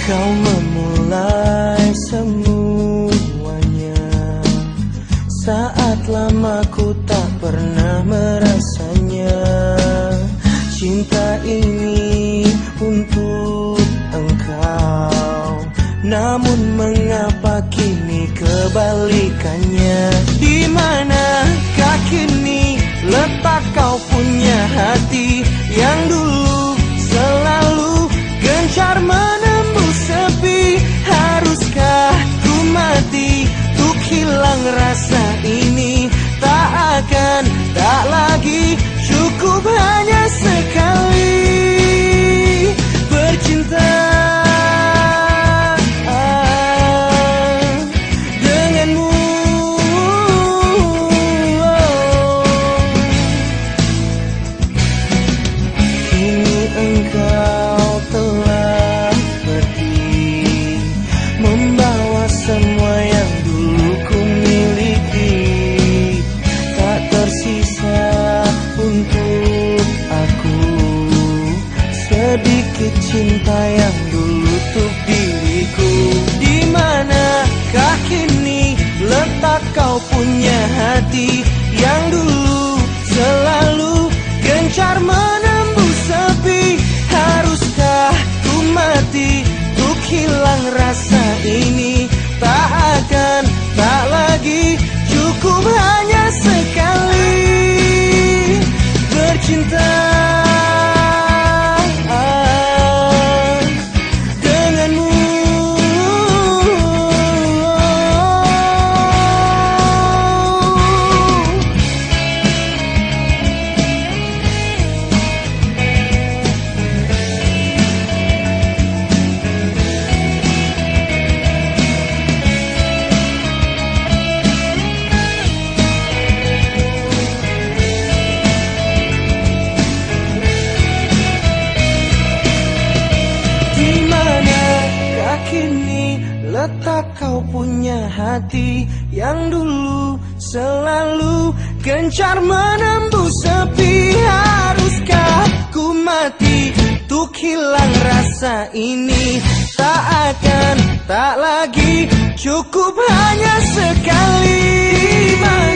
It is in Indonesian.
Kau memulai semuanya saat lama ku tak pernah merasanya. Cinta ini untuk engkau, namun mengapa kini kebalikannya? Di manakah kini letak kau punya hati yang dulu selalu gencar menembus sepi? Haruskah ku mati untuk hilang rasa ini? Tak akan, tak lagi cukup hanya sekali bercinta denganmu. Kini engkau telah pergi, membawa semua yang dulu ku miliki. Tak tersisa untuk aku sedikit cinta yang dulu untuk diriku. Di manakah kini letak kau punya hati yang dulu selalu gencar menembus sepi? Haruskah ku mati untuk hilang rasa ini? Tak akan, tak lagi cukup hanya sekali bercinta denganmu. Kini letak kau punya hati yang dulu selalu gencar menembus sepi? Haruskah ku mati untuk hilang rasa ini? Tak akan, tak lagi cukup hanya sekali.